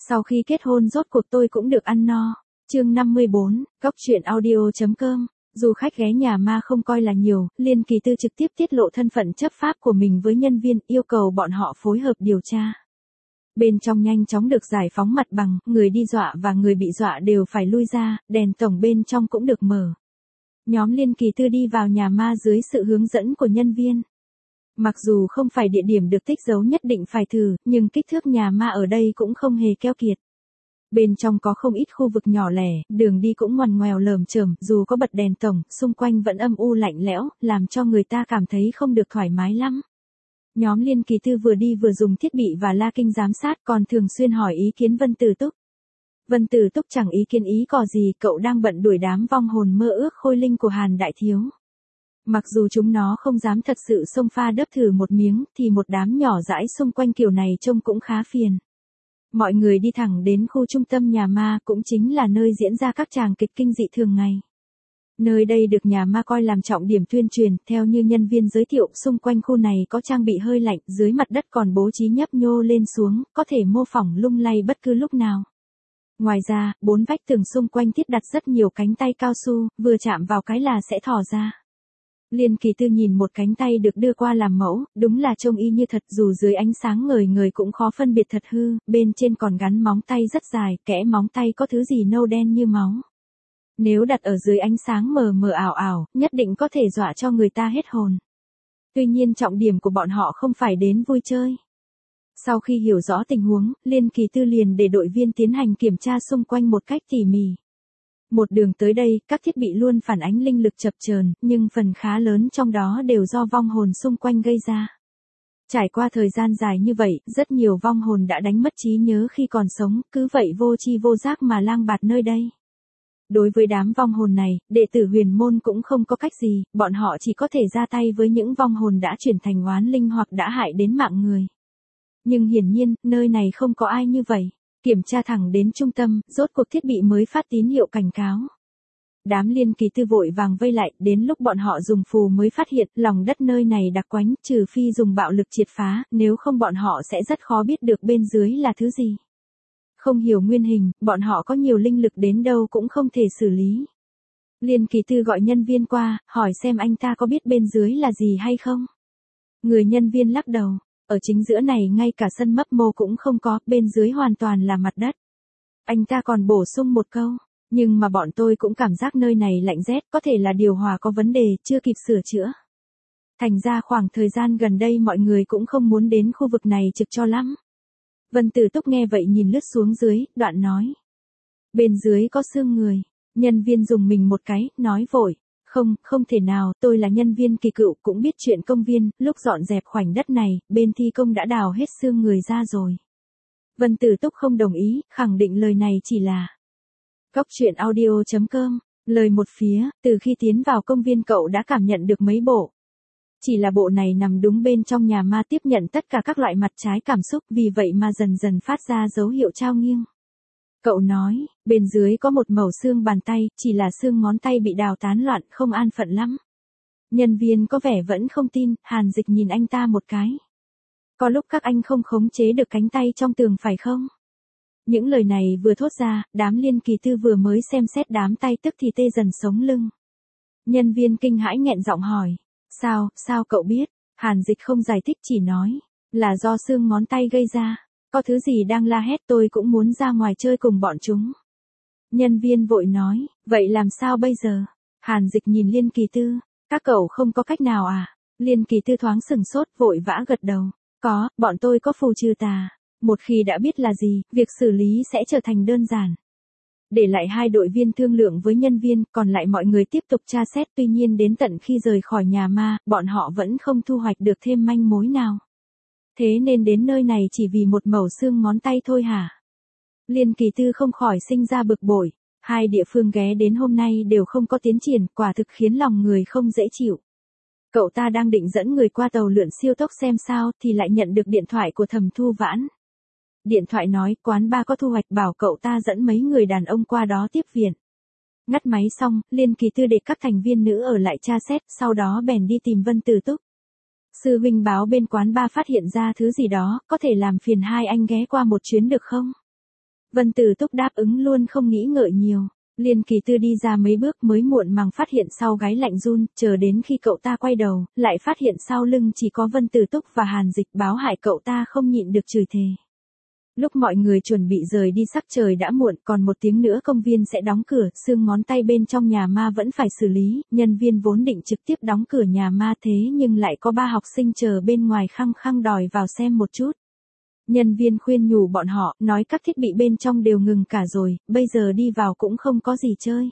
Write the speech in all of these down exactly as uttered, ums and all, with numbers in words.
Sau khi kết hôn rốt cuộc tôi cũng được ăn no. Chương năm mươi bốn, Góc truyện audio.com. Du khách ghé nhà ma không coi là nhiều, Liên Kỳ Tư trực tiếp tiết lộ thân phận chấp pháp của mình với nhân viên, yêu cầu bọn họ phối hợp điều tra. Bên trong nhanh chóng được giải phóng mặt bằng, người đi dọa và người bị dọa đều phải lui ra, đèn tổng bên trong cũng được mở. Nhóm Liên Kỳ Tư đi vào nhà ma dưới sự hướng dẫn của nhân viên. Mặc dù không phải địa điểm được tích dấu nhất định phải thử, nhưng kích thước nhà ma ở đây cũng không hề keo kiệt. Bên trong có không ít khu vực nhỏ lẻ, đường đi cũng ngoằn ngoèo lởm chởm, dù có bật đèn tổng, xung quanh vẫn âm u lạnh lẽo, làm cho người ta cảm thấy không được thoải mái lắm. Nhóm Liên Kỳ Tư vừa đi vừa dùng thiết bị và la kinh giám sát, còn thường xuyên hỏi ý kiến Vân Tử Túc. Vân Tử Túc chẳng ý kiến ý cò gì, cậu đang bận đuổi đám vong hồn mơ ước khôi linh của Hàn Đại Thiếu. Mặc dù chúng nó không dám thật sự xông pha đớp thử một miếng, thì một đám nhỏ dãi xung quanh kiểu này trông cũng khá phiền. Mọi người đi thẳng đến khu trung tâm nhà ma, cũng chính là nơi diễn ra các tràng kịch kinh dị thường ngày. Nơi đây được nhà ma coi làm trọng điểm tuyên truyền, theo như nhân viên giới thiệu, xung quanh khu này có trang bị hơi lạnh, dưới mặt đất còn bố trí nhấp nhô lên xuống, có thể mô phỏng lung lay bất cứ lúc nào. Ngoài ra, bốn vách tường xung quanh thiết đặt rất nhiều cánh tay cao su, vừa chạm vào cái là sẽ thò ra. Liên Kỳ Tư nhìn một cánh tay được đưa qua làm mẫu, đúng là trông y như thật, dù dưới ánh sáng ngời ngời cũng khó phân biệt thật hư, bên trên còn gắn móng tay rất dài, kẽ móng tay có thứ gì nâu đen như máu. Nếu đặt ở dưới ánh sáng mờ mờ ảo ảo, nhất định có thể dọa cho người ta hết hồn. Tuy nhiên trọng điểm của bọn họ không phải đến vui chơi. Sau khi hiểu rõ tình huống, Liên Kỳ Tư liền để đội viên tiến hành kiểm tra xung quanh một cách tỉ mỉ. Một đường tới đây, các thiết bị luôn phản ánh linh lực chập chờn, nhưng phần khá lớn trong đó đều do vong hồn xung quanh gây ra. Trải qua thời gian dài như vậy, rất nhiều vong hồn đã đánh mất trí nhớ khi còn sống, cứ vậy vô tri vô giác mà lang bạt nơi đây. Đối với đám vong hồn này, đệ tử huyền môn cũng không có cách gì, bọn họ chỉ có thể ra tay với những vong hồn đã chuyển thành oán linh hoặc đã hại đến mạng người. Nhưng hiển nhiên, nơi này không có ai như vậy. Kiểm tra thẳng đến trung tâm, rốt cuộc thiết bị mới phát tín hiệu cảnh cáo. Đám Liên Kỳ Tư vội vàng vây lại, đến lúc bọn họ dùng phù mới phát hiện lòng đất nơi này đặc quánh, trừ phi dùng bạo lực triệt phá, nếu không bọn họ sẽ rất khó biết được bên dưới là thứ gì. Không hiểu nguyên hình, bọn họ có nhiều linh lực đến đâu cũng không thể xử lý. Liên Kỳ Tư gọi nhân viên qua, hỏi xem anh ta có biết bên dưới là gì hay không. Người nhân viên lắc đầu. Ở chính giữa này ngay cả sân mấp mô cũng không có, bên dưới hoàn toàn là mặt đất. Anh ta còn bổ sung một câu, nhưng mà bọn tôi cũng cảm giác nơi này lạnh rét, có thể là điều hòa có vấn đề, chưa kịp sửa chữa. Thành ra khoảng thời gian gần đây mọi người cũng không muốn đến khu vực này trực cho lắm. Vân Tử Túc nghe vậy nhìn lướt xuống dưới, đoạn nói. Bên dưới có xương người, nhân viên dùng mình một cái, nói vội. Không, không thể nào, tôi là nhân viên kỳ cựu, cũng biết chuyện công viên, lúc dọn dẹp khoảnh đất này, bên thi công đã đào hết xương người ra rồi. Vân Tử Túc không đồng ý, khẳng định lời này chỉ là Góc truyện audio.com, lời một phía, từ khi tiến vào công viên cậu đã cảm nhận được mấy bộ. Chỉ là bộ này nằm đúng bên trong nhà ma tiếp nhận tất cả các loại mặt trái cảm xúc, vì vậy mà dần dần phát ra dấu hiệu trao nghiêng. Cậu nói, bên dưới có một mẩu xương bàn tay, chỉ là xương ngón tay bị đào tán loạn, không an phận lắm. Nhân viên có vẻ vẫn không tin, Hàn Dịch nhìn anh ta một cái. Có lúc các anh không khống chế được cánh tay trong tường phải không? Những lời này vừa thốt ra, đám Liên Kỳ Tư vừa mới xem xét đám tay tức thì tê dần sống lưng. Nhân viên kinh hãi nghẹn giọng hỏi, sao, sao cậu biết? Hàn Dịch không giải thích chỉ nói, là do xương ngón tay gây ra. Có thứ gì đang la hét, tôi cũng muốn ra ngoài chơi cùng bọn chúng. Nhân viên vội nói, vậy làm sao bây giờ? Hàn Dịch nhìn Liên Kỳ Tư, các cậu không có cách nào à? Liên Kỳ Tư thoáng sừng sốt, vội vã gật đầu. Có, bọn tôi có phù trừ tà. Một khi đã biết là gì, việc xử lý sẽ trở thành đơn giản. Để lại hai đội viên thương lượng với nhân viên, còn lại mọi người tiếp tục tra xét, tuy nhiên đến tận khi rời khỏi nhà ma, bọn họ vẫn không thu hoạch được thêm manh mối nào. Thế nên đến nơi này chỉ vì một mẩu xương ngón tay thôi hả? Liên Kỳ Tư không khỏi sinh ra bực bội. Hai địa phương ghé đến hôm nay đều không có tiến triển, quả thực khiến lòng người không dễ chịu. Cậu ta đang định dẫn người qua tàu lượn siêu tốc xem sao, thì lại nhận được điện thoại của Thẩm Thu Vãn. Điện thoại nói quán ba có thu hoạch, bảo cậu ta dẫn mấy người đàn ông qua đó tiếp viện. Ngắt máy xong, Liên Kỳ Tư để các thành viên nữ ở lại tra xét, sau đó bèn đi tìm Vân Tử Túc. Sư huynh báo bên quán ba phát hiện ra thứ gì đó, có thể làm phiền hai anh ghé qua một chuyến được không? Vân Tử Túc đáp ứng luôn không nghĩ ngợi nhiều. Liên Kỳ Tư đi ra mấy bước mới muộn màng phát hiện sau gáy lạnh run, chờ đến khi cậu ta quay đầu, lại phát hiện sau lưng chỉ có Vân Tử Túc và Hàn Dịch, báo hại cậu ta không nhịn được chửi thề. Lúc mọi người chuẩn bị rời đi sắc trời đã muộn, còn một tiếng nữa công viên sẽ đóng cửa, xương ngón tay bên trong nhà ma vẫn phải xử lý, nhân viên vốn định trực tiếp đóng cửa nhà ma thế nhưng lại có ba học sinh chờ bên ngoài khăng khăng đòi vào xem một chút. Nhân viên khuyên nhủ bọn họ, nói các thiết bị bên trong đều ngừng cả rồi, bây giờ đi vào cũng không có gì chơi.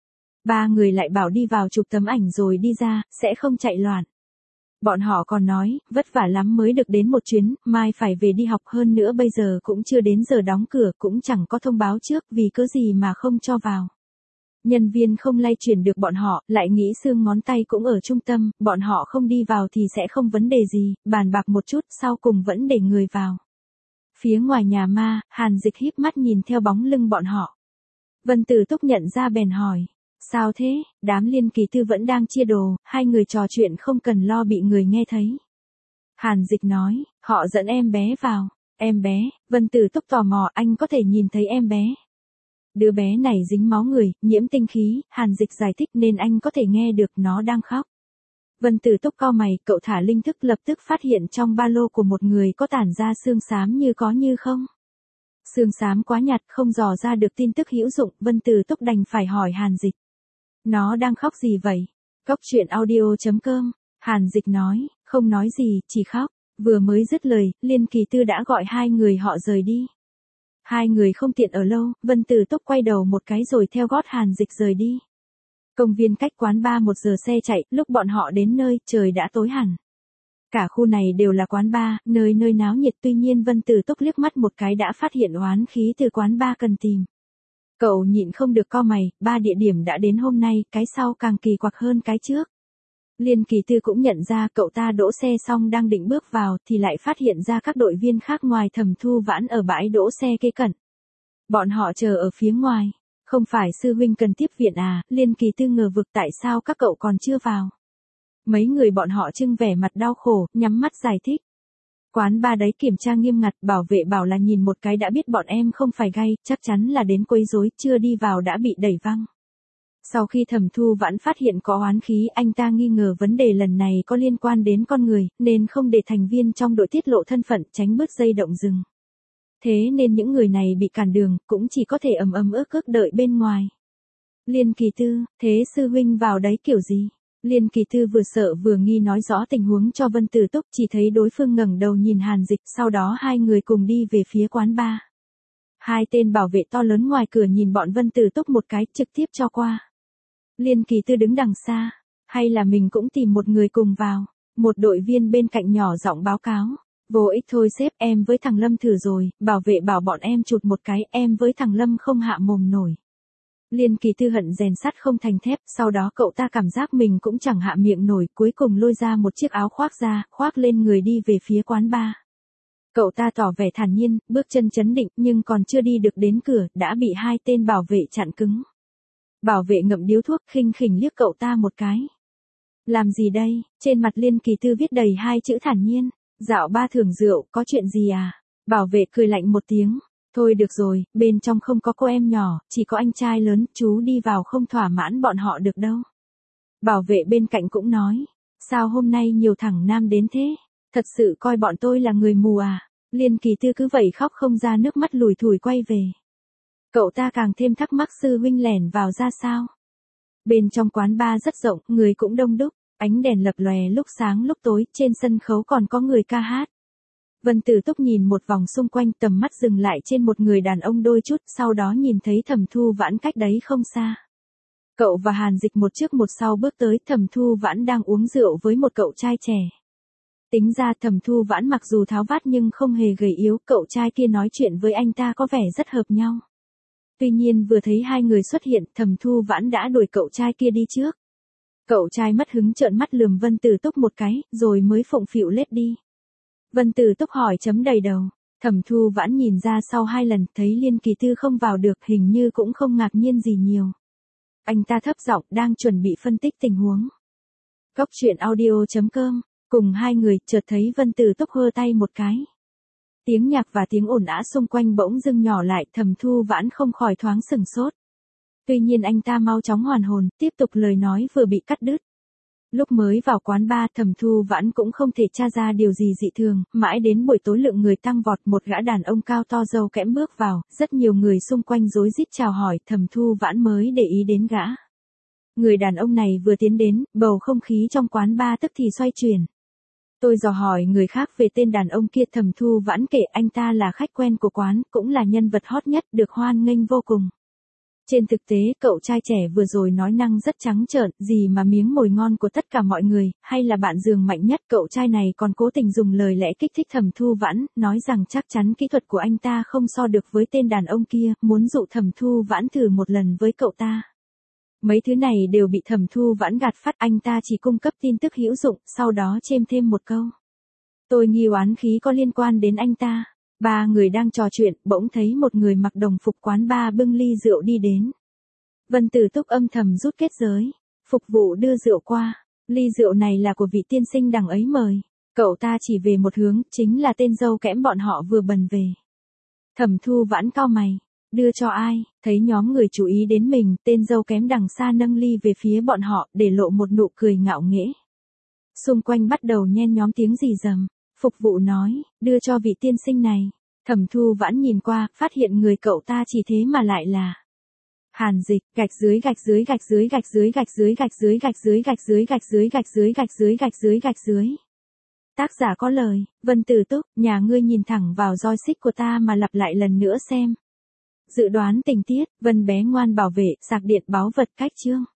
Ba người lại bảo đi vào chụp tấm ảnh rồi đi ra, sẽ không chạy loạn. Bọn họ còn nói, vất vả lắm mới được đến một chuyến, mai phải về đi học, hơn nữa bây giờ cũng chưa đến giờ đóng cửa, cũng chẳng có thông báo trước, vì cớ gì mà không cho vào. Nhân viên không lay chuyển được bọn họ, lại nghĩ xương ngón tay cũng ở trung tâm, bọn họ không đi vào thì sẽ không vấn đề gì, bàn bạc một chút, sau cùng vẫn để người vào. Phía ngoài nhà ma, Hàn Dịch híp mắt nhìn theo bóng lưng bọn họ. Vân Tử Túc nhận ra bèn hỏi. Sao thế, đám Liên Kỳ Tư vẫn đang chia đồ, hai người trò chuyện không cần lo bị người nghe thấy. Hàn Dịch nói, họ dẫn em bé vào. Em bé, Vân Tử Túc tò mò, anh có thể nhìn thấy em bé. Đứa bé này dính máu người, nhiễm tinh khí, Hàn Dịch giải thích nên anh có thể nghe được nó đang khóc. Vân Tử Túc cau mày, cậu thả linh thức lập tức phát hiện trong ba lô của một người có tản ra xương xám như có như không. Xương xám quá nhạt không dò ra được tin tức hữu dụng, Vân Tử Túc đành phải hỏi Hàn Dịch. Nó đang khóc gì vậy? Cốc truyện audio chấm com, Hàn Dịch nói, không nói gì, chỉ khóc. Vừa mới dứt lời, Liên Kỳ Tư đã gọi hai người họ rời đi. Hai người không tiện ở lâu, Vân Tử Túc quay đầu một cái rồi theo gót Hàn Dịch rời đi. Công viên cách quán bar một giờ xe chạy, lúc bọn họ đến nơi, trời đã tối hẳn. Cả khu này đều là quán bar, nơi nơi náo nhiệt, tuy nhiên Vân Tử Túc liếc mắt một cái đã phát hiện oán khí từ quán bar cần tìm. Cậu nhịn không được cau mày, ba địa điểm đã đến hôm nay, cái sau càng kỳ quặc hơn cái trước. Liên Kỳ Tư cũng nhận ra cậu ta đỗ xe xong đang định bước vào thì lại phát hiện ra các đội viên khác ngoài Thẩm Thu Vãn ở bãi đỗ xe kế cận. Bọn họ chờ ở phía ngoài. Không phải sư huynh cần tiếp viện à, Liên Kỳ Tư ngờ vực tại sao các cậu còn chưa vào. Mấy người bọn họ trưng vẻ mặt đau khổ, nhắm mắt giải thích. Quán ba đấy kiểm tra nghiêm ngặt, bảo vệ bảo là nhìn một cái đã biết bọn em không phải gay, chắc chắn là đến quấy rối, chưa đi vào đã bị đẩy văng. Sau khi Thẩm Thu Vãn phát hiện có oán khí, anh ta nghi ngờ vấn đề lần này có liên quan đến con người, nên không để thành viên trong đội tiết lộ thân phận, tránh bứt dây động rừng. Thế nên những người này bị cản đường, cũng chỉ có thể ầm ầm ức ức đợi bên ngoài. Liên Kỳ Tư, thế sư huynh vào đấy kiểu gì? Liên Kỳ Tư vừa sợ vừa nghi nói rõ tình huống cho Vân Tử Túc, chỉ thấy đối phương ngẩng đầu nhìn Hàn Dịch, sau đó hai người cùng đi về phía quán bar. Hai tên bảo vệ to lớn ngoài cửa nhìn bọn Vân Tử Túc một cái, trực tiếp cho qua. Liên Kỳ Tư đứng đằng xa, hay là mình cũng tìm một người cùng vào. Một đội viên bên cạnh nhỏ giọng báo cáo. Vô ích thôi sếp, em với thằng Lâm thử rồi, bảo vệ bảo bọn em chụt một cái, em với thằng Lâm không hạ mồm nổi. Liên Kỳ Tư hận rèn sắt không thành thép, sau đó cậu ta cảm giác mình cũng chẳng hạ miệng nổi, cuối cùng lôi ra một chiếc áo khoác ra, khoác lên người đi về phía quán bar. Cậu ta tỏ vẻ thản nhiên, bước chân chấn định, nhưng còn chưa đi được đến cửa, đã bị hai tên bảo vệ chặn cứng. Bảo vệ ngậm điếu thuốc, khinh khỉnh liếc cậu ta một cái. Làm gì đây? Trên mặt Liên Kỳ Tư viết đầy hai chữ thản nhiên. Dạo ba thưởng rượu, có chuyện gì à? Bảo vệ cười lạnh một tiếng. Thôi được rồi, bên trong không có cô em nhỏ, chỉ có anh trai lớn, chú đi vào không thỏa mãn bọn họ được đâu. Bảo vệ bên cạnh cũng nói. Sao hôm nay nhiều thằng nam đến thế? Thật sự coi bọn tôi là người mù à? Liên Kỳ Tư cứ vậy khóc không ra nước mắt, lủi thủi quay về. Cậu ta càng thêm thắc mắc sư huynh lẻn vào ra sao. Bên trong quán bar rất rộng, người cũng đông đúc. Ánh đèn lập lòe lúc sáng lúc tối, trên sân khấu còn có người ca hát. Vân Tử Túc nhìn một vòng xung quanh, tầm mắt dừng lại trên một người đàn ông đôi chút, sau đó nhìn thấy Thẩm Thu Vãn cách đấy không xa. Cậu và Hàn Dịch một trước một sau bước tới, Thẩm Thu Vãn đang uống rượu với một cậu trai trẻ. Tính ra Thẩm Thu Vãn mặc dù tháo vát nhưng không hề gầy yếu, cậu trai kia nói chuyện với anh ta có vẻ rất hợp nhau. Tuy nhiên vừa thấy hai người xuất hiện, Thẩm Thu Vãn đã đuổi cậu trai kia đi trước. Cậu trai mất hứng trợn mắt lườm Vân Tử Túc một cái, rồi mới phụng phịu lết đi. Vân Tử Túc hỏi chấm đầy đầu. Thẩm Thu Vãn nhìn ra sau hai lần, thấy Liên Kỳ Tư không vào được, hình như cũng không ngạc nhiên gì nhiều. Anh ta thấp giọng, đang chuẩn bị phân tích tình huống. Cốc truyện audio chấm com, cùng hai người, chợt thấy Vân Tử Túc hơ tay một cái. Tiếng nhạc và tiếng ồn ào xung quanh bỗng dưng nhỏ lại, Thẩm Thu Vãn không khỏi thoáng sửng sốt. Tuy nhiên anh ta mau chóng hoàn hồn, tiếp tục lời nói vừa bị cắt đứt. Lúc mới vào quán bar, Thẩm Thu Vãn cũng không thể tra ra điều gì dị thường, mãi đến buổi tối lượng người tăng vọt, một gã đàn ông cao to râu kẽm bước vào, rất nhiều người xung quanh rối rít chào hỏi, Thẩm Thu Vãn mới để ý đến gã. Người đàn ông này vừa tiến đến, bầu không khí trong quán bar tức thì xoay chuyển. Tôi dò hỏi người khác về tên đàn ông kia, Thẩm Thu Vãn kể anh ta là khách quen của quán, cũng là nhân vật hot nhất, được hoan nghênh vô cùng. Trên thực tế, cậu trai trẻ vừa rồi nói năng rất trắng trợn, gì mà miếng mồi ngon của tất cả mọi người, hay là bạn giường mạnh nhất, cậu trai này còn cố tình dùng lời lẽ kích thích Thẩm Thu Vãn, nói rằng chắc chắn kỹ thuật của anh ta không so được với tên đàn ông kia, muốn dụ Thẩm Thu Vãn thử một lần với cậu ta. Mấy thứ này đều bị Thẩm Thu Vãn gạt phát, anh ta chỉ cung cấp tin tức hữu dụng, sau đó chêm thêm một câu. Tôi nghi oán khí có liên quan đến anh ta. Ba người đang trò chuyện, bỗng thấy một người mặc đồng phục quán bar bưng ly rượu đi đến. Vân Tử Túc âm thầm rút kết giới, phục vụ đưa rượu qua. Ly rượu này là của vị tiên sinh đằng ấy mời. Cậu ta chỉ về một hướng, chính là tên dâu kẽm bọn họ vừa bần về. Thẩm Thu Vãn cau mày, đưa cho ai? Thấy nhóm người chú ý đến mình, tên dâu kém đằng xa nâng ly về phía bọn họ, để lộ một nụ cười ngạo nghễ. Xung quanh bắt đầu nhen nhóm tiếng rì rầm. Phục vụ nói, đưa cho vị tiên sinh này. Thẩm Thu Vãn nhìn qua, phát hiện người cậu ta chỉ thế mà lại là Hàn Dịch, gạch dưới gạch dưới gạch dưới gạch dưới gạch dưới gạch dưới gạch dưới gạch dưới gạch dưới gạch dưới gạch dưới gạch dưới gạch dưới. Tác giả có lời, Vân Tử Túc, nhà ngươi nhìn thẳng vào roi xích của ta mà lặp lại lần nữa xem. Dự đoán tình tiết, Vân bé ngoan bảo vệ, sạc điện báo vật cách chương.